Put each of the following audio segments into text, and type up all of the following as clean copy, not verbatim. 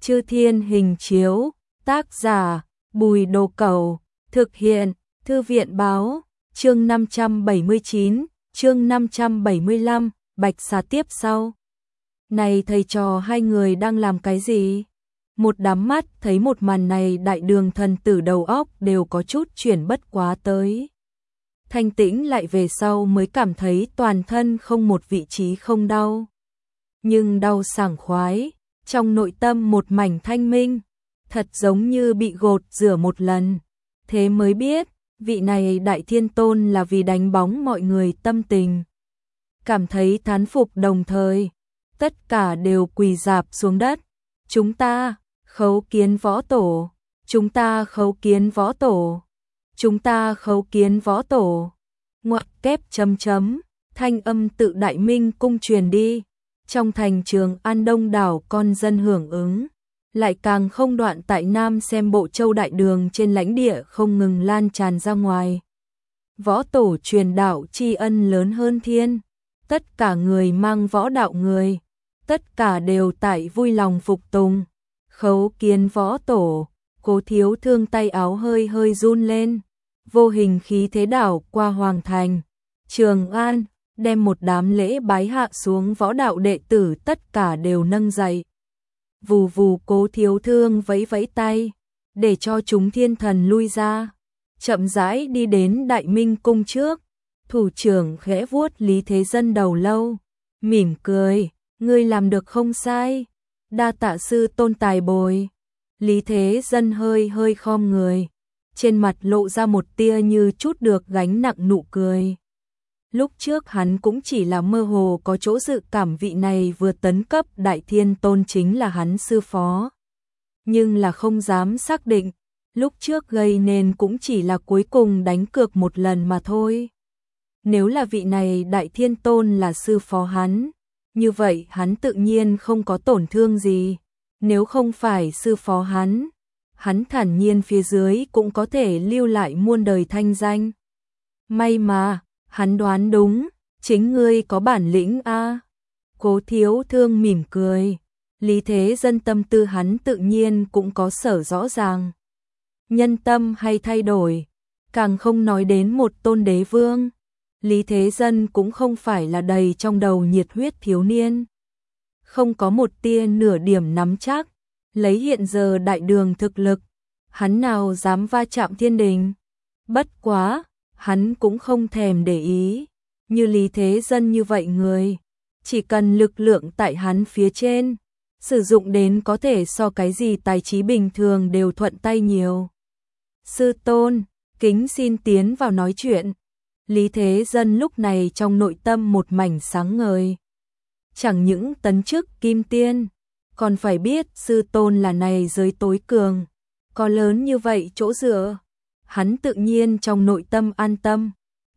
Chư Thiên Hình Chiếu, tác giả, Bùi Đồ Cẩu, thực hiện, Thư viện Báo, chương 579, chương 575, Bạch Xà tiếp sau. Này thầy trò hai người đang làm cái gì? Một đám mắt thấy một màn này, Đại Đường thần tử đầu óc đều có chút chuyển bất quá tới. Thanh tĩnh lại về sau mới cảm thấy toàn thân không một vị trí không đau. Nhưng đau sảng khoái, trong nội tâm một mảnh thanh minh, thật giống như bị gột rửa một lần. Thế mới biết, vị này Đại Thiên Tôn là vì đánh bóng mọi người tâm tình. Cảm thấy thán phục đồng thời, tất cả đều quỳ rạp xuống đất. Chúng ta khấu kiến võ tổ, chúng ta khấu kiến võ tổ, chúng ta khấu kiến võ tổ. Ngoặc kép chấm chấm, thanh âm tự Đại Minh cung truyền đi. Trong thành Trường An đông đảo con dân hưởng ứng, lại càng không đoạn tại Nam xem bộ châu Đại Đường trên lãnh địa không ngừng lan tràn ra ngoài. Võ tổ truyền đạo tri ân lớn hơn thiên, tất cả người mang võ đạo người, tất cả đều tại vui lòng phục tùng. Khấu kiến võ tổ, Cố Thiếu Thương tay áo hơi hơi run lên, vô hình khí thế đảo qua hoàng thành, Trường An, đem một đám lễ bái hạ xuống võ đạo đệ tử tất cả đều nâng dậy. Vù vù, Cố Thiếu Thương vẫy vẫy tay, để cho chúng thiên thần lui ra, chậm rãi đi đến Đại Minh cung trước. Thủ trưởng khẽ vuốt Lý Thế Dân đầu lâu, mỉm cười, ngươi làm được không sai, đa tạ sư tôn tài bồi. Lý Thế Dân hơi hơi khom người, trên mặt lộ ra một tia như chút được gánh nặng nụ cười. Lúc trước hắn cũng chỉ là mơ hồ có chỗ dự cảm vị này vừa tấn cấp Đại Thiên Tôn chính là hắn sư phó. Nhưng là không dám xác định, lúc trước gây nên cũng chỉ là cuối cùng đánh cược một lần mà thôi. Nếu là vị này Đại Thiên Tôn là sư phó hắn, như vậy hắn tự nhiên không có tổn thương gì. Nếu không phải sư phó hắn thản nhiên phía dưới cũng có thể lưu lại muôn đời thanh danh. May mà, hắn đoán đúng, chính ngươi có bản lĩnh a. Cố Thiếu Thương mỉm cười, Lý Thế Dân tâm tư hắn tự nhiên cũng có sở rõ ràng. Nhân tâm hay thay đổi, càng không nói đến một tôn đế vương. Lý Thế Dân cũng không phải là đầy trong đầu nhiệt huyết thiếu niên. Không có một tia nửa điểm nắm chắc, lấy hiện giờ Đại Đường thực lực, hắn nào dám va chạm thiên đình. Bất quá, hắn cũng không thèm để ý, như Lý Thế Dân như vậy người, chỉ cần lực lượng tại hắn phía trên, sử dụng đến có thể so cái gì tài trí bình thường đều thuận tay nhiều. Sư tôn, kính xin tiến vào nói chuyện. Lý Thế Dân lúc này trong nội tâm một mảnh sáng ngời. Chẳng những tấn chức kim tiên, còn phải biết sư tôn là này giới tối cường, có lớn như vậy chỗ dựa. Hắn tự nhiên trong nội tâm an tâm.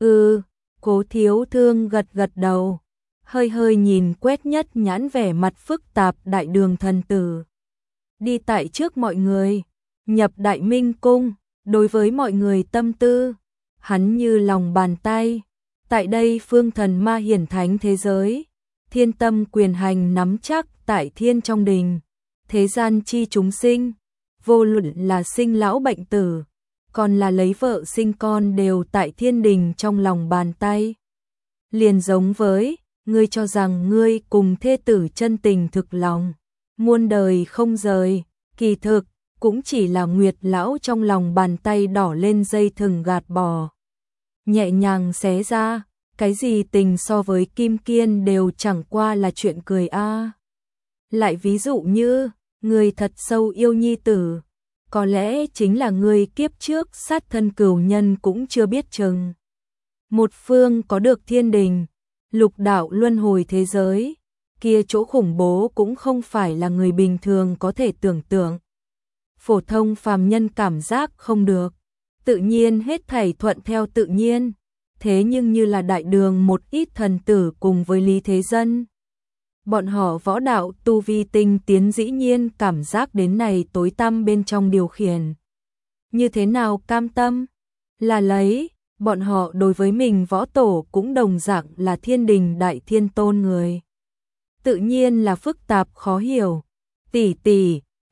Cố Thiếu Thương gật gật đầu, hơi hơi nhìn quét nhất nhãn vẻ mặt phức tạp Đại Đường thần tử. Đi tại trước mọi người, nhập Đại Minh cung, đối với mọi người tâm tư, hắn như lòng bàn tay. Tại đây phương thần ma hiển thánh thế giới, thiên tâm quyền hành nắm chắc tại thiên trong đình, thế gian chi chúng sinh, vô luận là sinh lão bệnh tử, còn là lấy vợ sinh con đều tại thiên đình trong lòng bàn tay. Liền giống với, ngươi cho rằng ngươi cùng thê tử chân tình thực lòng, muôn đời không rời, kỳ thực, cũng chỉ là Nguyệt lão trong lòng bàn tay đỏ lên dây thừng gạt bỏ. Nhẹ nhàng xé ra, cái gì tình so với kim kiên đều chẳng qua là chuyện cười a. Lại ví dụ như, người thật sâu yêu nhi tử, có lẽ chính là người kiếp trước sát thân cửu nhân cũng chưa biết chừng. Một phương có được thiên đình, lục đạo luân hồi thế giới, kia chỗ khủng bố cũng không phải là người bình thường có thể tưởng tượng. Phổ thông phàm nhân cảm giác không được, tự nhiên hết thảy thuận theo tự nhiên. Thế nhưng như là Đại Đường một ít thần tử cùng với Lý Thế Dân, bọn họ võ đạo tu vi tinh tiến dĩ nhiên cảm giác đến này tối tăm bên trong điều khiển. Như thế nào cam tâm? Là lấy, bọn họ đối với mình võ tổ cũng đồng dạng là thiên đình Đại Thiên Tôn người. Tự nhiên là phức tạp khó hiểu. Tỷ tỷ,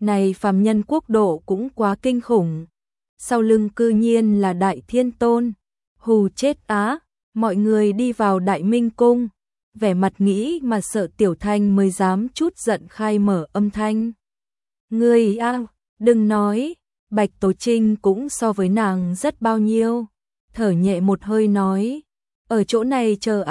Này phàm nhân quốc độ cũng quá kinh khủng. Sau lưng cư nhiên là Đại Thiên Tôn. Hù chết á, mọi người đi vào Đại Minh Cung. Vẻ mặt nghĩ mà sợ Tiểu Thanh mới dám chút giận khai mở âm thanh. Ngươi đừng nói, Bạch Tố Trinh cũng so với nàng rất bao nhiêu. Thở nhẹ một hơi nói, ở chỗ này chờ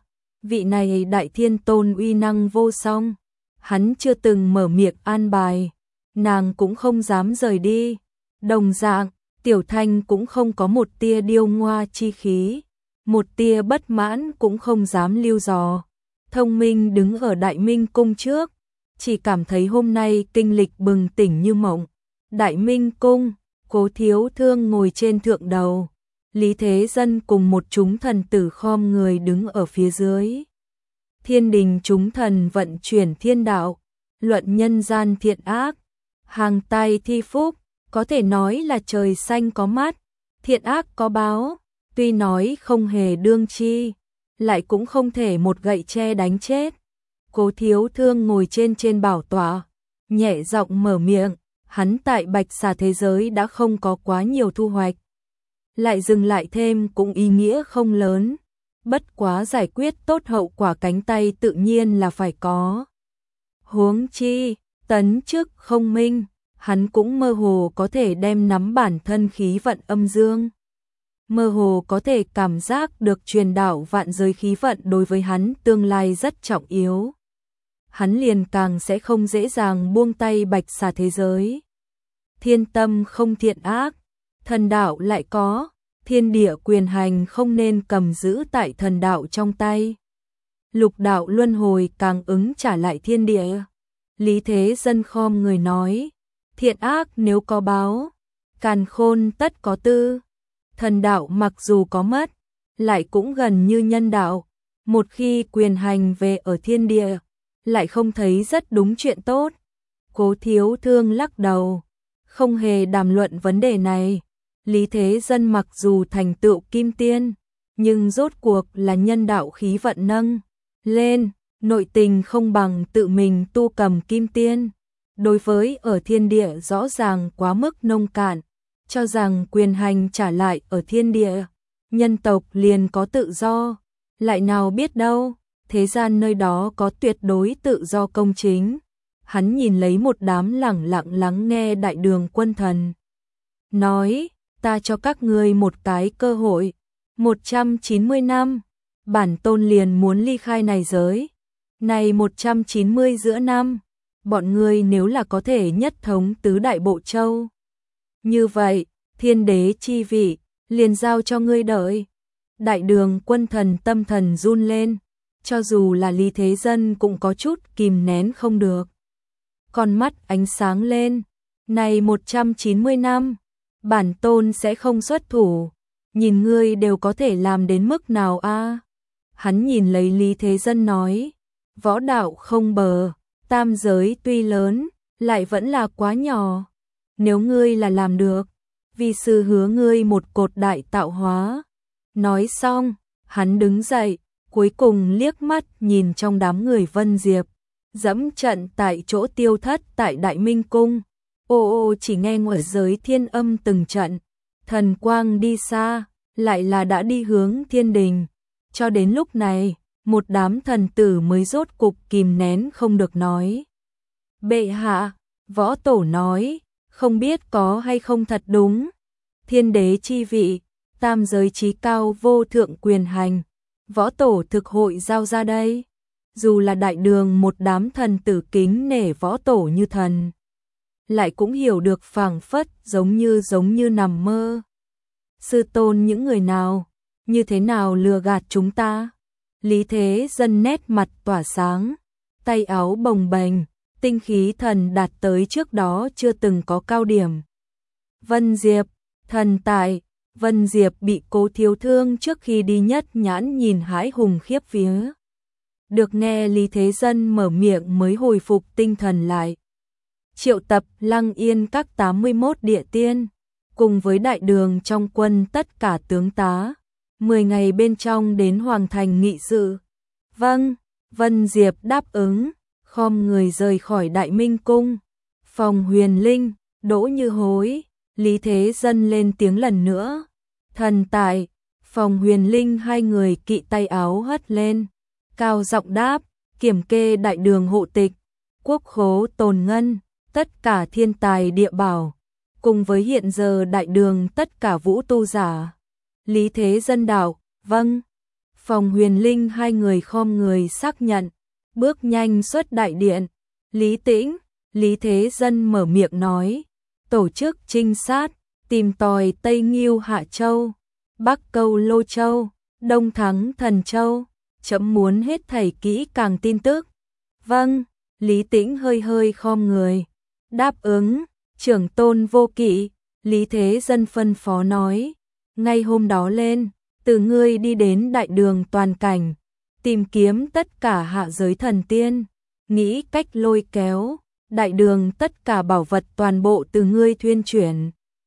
vị này Đại Thiên Tôn uy năng vô song. Hắn chưa từng mở miệng an bài, nàng cũng không dám rời đi. Đồng dạng, Tiểu Thanh cũng không có một tia điêu ngoa chi khí, một tia bất mãn cũng không dám lưu dò. Thông Minh đứng ở Đại Minh Cung trước, chỉ cảm thấy hôm nay kinh lịch bừng tỉnh như mộng. Đại Minh Cung, Cố Thiếu Thương ngồi trên thượng đầu, Lý Thế Dân cùng một chúng thần tử khom người đứng ở phía dưới. Thiên đình chúng thần vận chuyển thiên đạo, luận nhân gian thiện ác, hàng tài thi phúc, có thể nói là trời xanh có mắt, thiện ác có báo, tuy nói không hề đương chi, lại cũng không thể một gậy tre đánh chết. Cố Thiếu Thương ngồi trên bảo tọa, nhẹ giọng mở miệng, hắn tại Bạch Xà thế giới đã không có quá nhiều thu hoạch. Lại dừng lại thêm cũng ý nghĩa không lớn, bất quá giải quyết tốt hậu quả cánh tay tự nhiên là phải có. Huống chi, tấn chức không minh, hắn cũng mơ hồ có thể đem nắm bản thân khí vận âm dương. Mơ hồ có thể cảm giác được truyền đạo vạn giới khí vận đối với hắn tương lai rất trọng yếu. Hắn liền càng sẽ không dễ dàng buông tay Bạch Xà thế giới. Thiên tâm không thiện ác, thần đạo lại có, thiên địa quyền hành không nên cầm giữ tại thần đạo trong tay. Lục đạo luân hồi càng ứng trả lại thiên địa. Lý Thế Dân khom người nói, thiện ác nếu có báo, càn khôn tất có tư. Thần đạo mặc dù có mất, lại cũng gần như nhân đạo. Một khi quyền hành về ở thiên địa, lại không thấy rất đúng chuyện tốt. Cố Thiếu Thương lắc đầu, không hề đàm luận vấn đề này. Lý Thế Dân mặc dù thành tựu kim tiên, nhưng rốt cuộc là nhân đạo khí vận nâng lên, nội tình không bằng tự mình tu cầm kim tiên. Đối với ở thiên địa rõ ràng quá mức nông cạn, cho rằng quyền hành trả lại ở thiên địa, nhân tộc liền có tự do, lại nào biết đâu, thế gian nơi đó có tuyệt đối tự do công chính. Hắn nhìn lấy một đám lẳng lặng lắng nghe Đại Đường Quân Thần, nói, ta cho các ngươi một cái cơ hội, 190 năm, bản tôn liền muốn ly khai này giới. Này 190 giữa năm, bọn ngươi nếu là có thể nhất thống tứ đại bộ châu, như vậy, thiên đế chi vị, liền giao cho ngươi đợi. Đại Đường Quân Thần tâm thần run lên, cho dù là Lý Thế Dân cũng có chút kìm nén không được. Con mắt ánh sáng lên, này 190 năm, bản tôn sẽ không xuất thủ, nhìn ngươi đều có thể làm đến mức nào Hắn nhìn lấy Lý Thế Dân nói, võ đạo không bờ, tam giới tuy lớn, lại vẫn là quá nhỏ. Nếu ngươi là làm được, vi sư hứa ngươi một cột đại tạo hóa. Nói xong, hắn đứng dậy, cuối cùng liếc mắt nhìn trong đám người Vân Diệp, dẫm trận tại chỗ tiêu thất tại Đại Minh Cung. Ô chỉ nghe ngoài giới thiên âm từng trận, thần quang đi xa, lại là đã đi hướng thiên đình. Cho đến lúc này, một đám thần tử mới rốt cục kìm nén không được nói. Bệ hạ, võ tổ nói, không biết có hay không thật đúng. Thiên đế chi vị, tam giới chí cao vô thượng quyền hành, võ tổ thực hội giao ra đây. Dù là Đại Đường một đám thần tử kính nể võ tổ như thần, lại cũng hiểu được phảng phất giống như nằm mơ. Sư tôn những người nào, như thế nào lừa gạt chúng ta? Lý Thế Dân nét mặt tỏa sáng, tay áo bồng bềnh, tinh khí thần đạt tới trước đó chưa từng có cao điểm. Vân Diệp, thần tại, Vân Diệp bị Cố Thiếu Thương trước khi đi nhất nhãn nhìn hãi hùng khiếp vía. Được nghe Lý Thế Dân mở miệng mới hồi phục tinh thần lại. Triệu tập Lăng Yên các 81 địa tiên, cùng với Đại Đường trong quân tất cả tướng tá, 10 ngày bên trong đến Hoàng Thành nghị sự. Vâng, Vân Diệp đáp ứng, khom người rời khỏi Đại Minh Cung. Phòng Huyền Linh, Đỗ Như Hối, Lý Thế Dân lên tiếng lần nữa. Thần tại, Phòng Huyền Linh hai người kỵ tay áo hất lên, cao giọng đáp, kiểm kê đại đường hộ tịch, quốc khố tồn ngân, tất cả thiên tài địa bảo, cùng với hiện giờ đại đường tất cả vũ tu giả. Lý Thế Dân đạo, vâng. Phòng Huyền Linh hai người khom người xác nhận, bước nhanh xuất đại điện. Lý Tĩnh, Lý Thế Dân mở miệng nói, tổ chức trinh sát, tìm tòi Tây Nghiêu Hạ Châu, Bắc Câu Lô Châu, Đông Thắng Thần Châu, chấm muốn hết thảy kỹ càng tin tức. Vâng, Lý Tĩnh hơi hơi khom người, đáp ứng. Trưởng tôn Vô Kỵ, Lý Thế Dân phân phó nói, ngay hôm đó lên, từ ngươi đi đến đại đường toàn cảnh, tìm kiếm tất cả hạ giới thần tiên, nghĩ cách lôi kéo, đại đường tất cả bảo vật toàn bộ từ ngươi thuyên chuyển.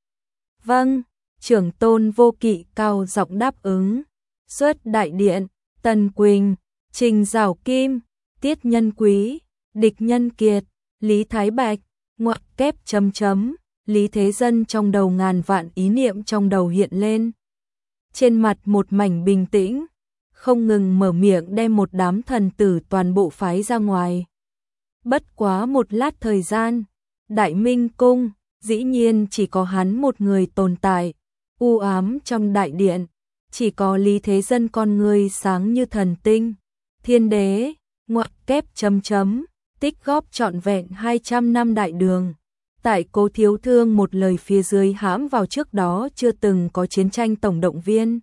Vâng, trưởng tôn Vô Kỵ cao giọng đáp ứng. Xuất đại điện, Tần Quỳnh, Trình Giảo Kim, Tiết Nhân Quý, Địch Nhân Kiệt, Lý Thái Bạch, ngoặc kép chấm chấm, Lý Thế Dân trong đầu ngàn vạn ý niệm trong đầu hiện lên. Trên mặt một mảnh bình tĩnh, không ngừng mở miệng đem một đám thần tử toàn bộ phái ra ngoài. Bất quá một lát thời gian, Đại Minh Cung, dĩ nhiên chỉ có hắn một người tồn tại, u ám trong đại điện, chỉ có Lý Thế Dân con người sáng như thần tinh. Thiên đế, ngoặc kép chấm chấm, tích góp trọn vẹn 200 năm đại đường. Tại Cố Thiếu Thương một lời phía dưới hãm vào trước đó chưa từng có chiến tranh tổng động viên.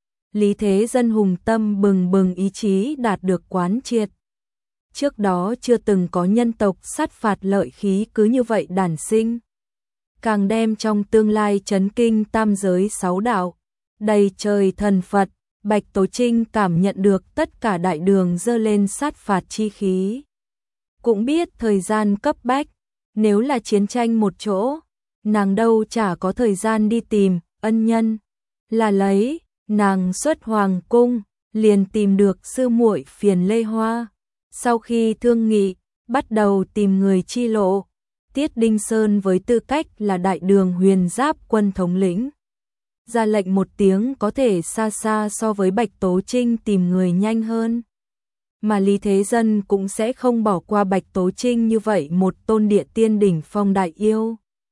Lý Thế Dân hùng tâm bừng bừng ý chí đạt được quán triệt. Trước đó chưa từng có nhân tộc sát phạt lợi khí cứ như vậy đản sinh. Càng đem trong tương lai chấn kinh tam giới sáu đạo, đầy trời thần Phật, Bạch Tố Trinh cảm nhận được tất cả đại đường dơ lên sát phạt chi khí. Cũng biết thời gian cấp bách, nếu là chiến tranh một chỗ, nàng đâu chả có thời gian đi tìm ân nhân, là lấy, nàng xuất hoàng cung, liền tìm được sư muội Phiền Lê Hoa. Sau khi thương nghị, bắt đầu tìm người chi lộ, Tiết Đinh Sơn với tư cách là đại đường huyền giáp quân thống lĩnh, ra lệnh một tiếng có thể xa xa so với Bạch Tố Trinh tìm người nhanh hơn. Mà Lý Thế Dân cũng sẽ không bỏ qua Bạch Tố Trinh như vậy một tôn địa tiên đỉnh phong đại yêu.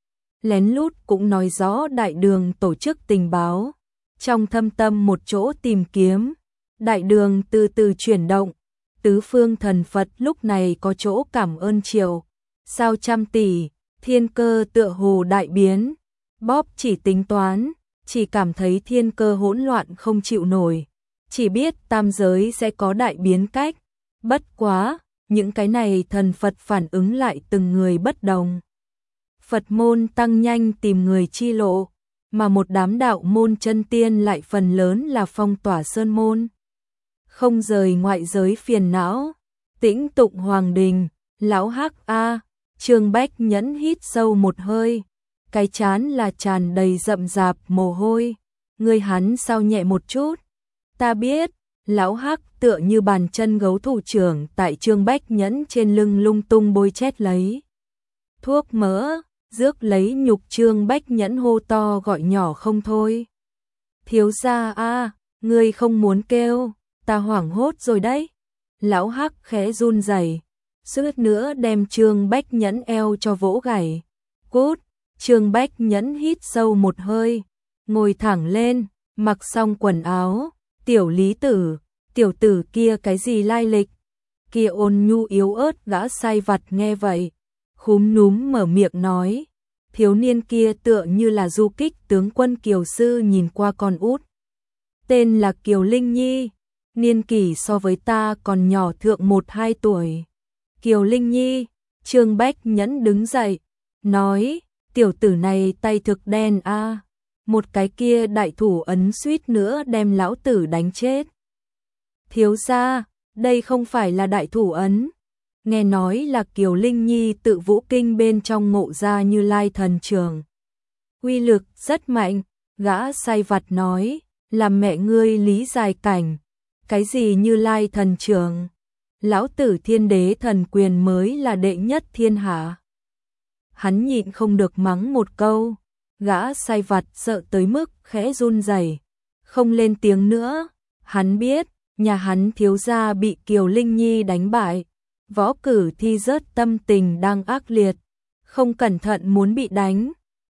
Lén lút cũng nói rõ đại đường tổ chức tình báo, trong thâm tâm một chỗ tìm kiếm, đại đường từ từ chuyển động, tứ phương thần Phật lúc này có chỗ cảm ơn triệu, sao trăm tỷ, thiên cơ tựa hồ đại biến, bóp chỉ tính toán, chỉ cảm thấy thiên cơ hỗn loạn không chịu nổi, chỉ biết tam giới sẽ có đại biến cách. Bất quá, những cái này thần Phật phản ứng lại từng người bất đồng. Phật môn tăng nhanh tìm người chi lộ, mà một đám đạo môn chân tiên lại phần lớn là phong tỏa sơn môn. Không rời ngoại giới phiền não, tĩnh tụng hoàng đình, lão hắc a, Trương Bách Nhẫn hít sâu một hơi, cái chán là tràn đầy rậm rạp mồ hôi. Người hắn sao nhẹ một chút? Ta biết. Lão hắc tựa như bàn chân gấu thủ trưởng tại Trương Bách Nhẫn trên lưng lung tung bôi chét lấy thuốc mỡ, rước lấy nhục. Trương Bách Nhẫn hô to gọi nhỏ không thôi. Thiếu gia a, ngươi không muốn kêu, ta hoảng hốt rồi đấy. Lão hắc khẽ run rẩy, suýt nữa đem Trương Bách Nhẫn eo cho vỗ gãy. Cút. Trương Bách Nhẫn hít sâu một hơi, ngồi thẳng lên, mặc xong quần áo. Tiểu Lý Tử, tiểu tử kia cái gì lai lịch? Kia ôn nhu yếu ớt gã sai vặt nghe vậy, khúm núm mở miệng nói, thiếu niên kia tựa như là du kích tướng quân Kiều Sư nhìn qua con út. Tên là Kiều Linh Nhi, niên kỷ so với ta còn nhỏ thượng 1-2 tuổi. Kiều Linh Nhi, Trương Bách Nhẫn đứng dậy, nói, tiểu tử này tay thực đen a. Một cái kia đại thủ ấn suýt nữa đem lão tử đánh chết. Thiếu gia, đây không phải là đại thủ ấn. Nghe nói là Kiều Linh Nhi tự vũ kinh bên trong ngộ ra Như Lai thần trường. Uy lực rất mạnh, gã sai vặt nói, làm mẹ ngươi lý giải cảnh. Cái gì Như Lai thần trường? Lão tử thiên đế thần quyền mới là đệ nhất thiên hạ. hắn nhịn không được mắng một câu, gã sai vặt sợ tới mức khẽ run rẩy, không lên tiếng nữa. Hắn biết, nhà hắn thiếu gia bị Kiều Linh Nhi đánh bại, võ cử thi rớt, tâm tình đang ác liệt, không cẩn thận muốn bị đánh.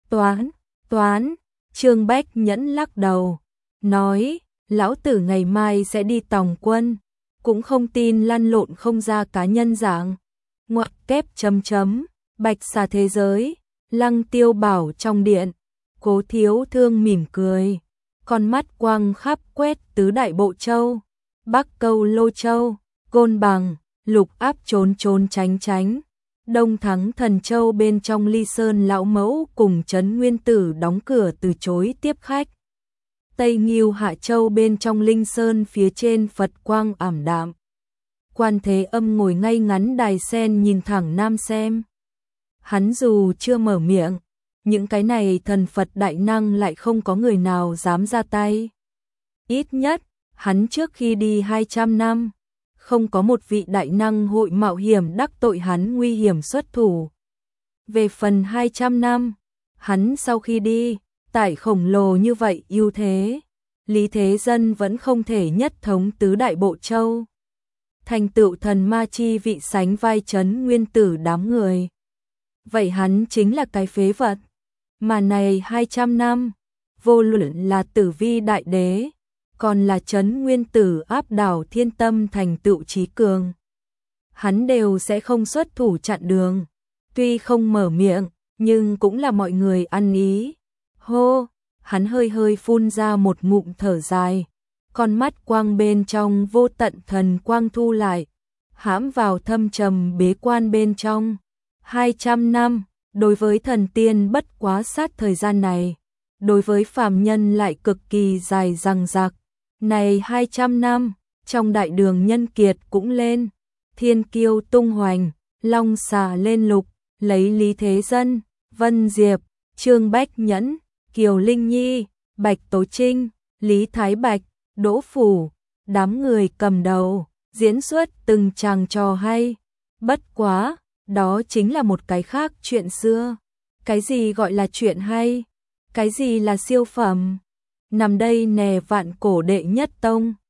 Toán, Trương Bách Nhẫn lắc đầu, nói, lão tử ngày mai sẽ đi tòng quân, cũng không tin lăn lộn không ra cá nhân dạng. Ngoặc kép chấm, Bạch Xà thế giới, Lăng Tiêu bảo trong điện, Cố Thiếu Thương mỉm cười, con mắt quang khắp quét tứ đại bộ châu, Bắc Câu Lô Châu, Côn Bằng, Lục Áp trốn tránh, Đông Thắng Thần Châu bên trong Ly Sơn lão mẫu cùng Trấn Nguyên Tử đóng cửa từ chối tiếp khách. Tây Ngưu Hạ Châu bên trong Linh Sơn phía trên Phật quang ảm đạm. Quan Thế Âm ngồi ngay ngắn đài sen nhìn thẳng Nam xem. Hắn dù chưa mở miệng, những cái này thần Phật đại năng lại không có người nào dám ra tay. Ít nhất, hắn trước khi đi 200 năm, không có một vị đại năng hội mạo hiểm đắc tội hắn nguy hiểm xuất thủ. Về phần 200 năm, hắn sau khi đi, tại khổng lồ như vậy ưu thế, Lý Thế Dân vẫn không thể nhất thống tứ đại bộ châu, thành tựu thần ma chi vị sánh vai Trấn Nguyên Tử đám người. Vậy hắn chính là cái phế vật. Mà này 200 năm, vô luận là Tử Vi đại đế, còn là Trấn Nguyên Tử áp đảo thiên tâm thành tựu trí cường, hắn đều sẽ không xuất thủ chặn đường. Tuy không mở miệng, nhưng cũng là mọi người ăn ý. Hô, hắn hơi phun ra một ngụm thở dài, con mắt quang bên trong vô tận thần quang thu lại, hãm vào thâm trầm bế quan bên trong. 200 năm, đối với thần tiên bất quá sát thời gian này, đối với phàm nhân lại cực kỳ dài dằng dặc. Này 200 năm, trong đại đường nhân kiệt cũng lên, thiên kiêu tung hoành, long xà lên lục, lấy Lý Thế Dân, Vân Diệp, Trương Bách Nhẫn, Kiều Linh Nhi, Bạch Tố Trinh, Lý Thái Bạch, Đỗ Phủ, đám người cầm đầu, diễn xuất từng tràng trò hay. Bất quá, đó chính là một cái khác chuyện xưa. Cái gì gọi là chuyện hay? Cái gì là siêu phẩm? Nằm đây nè vạn cổ đệ nhất tông,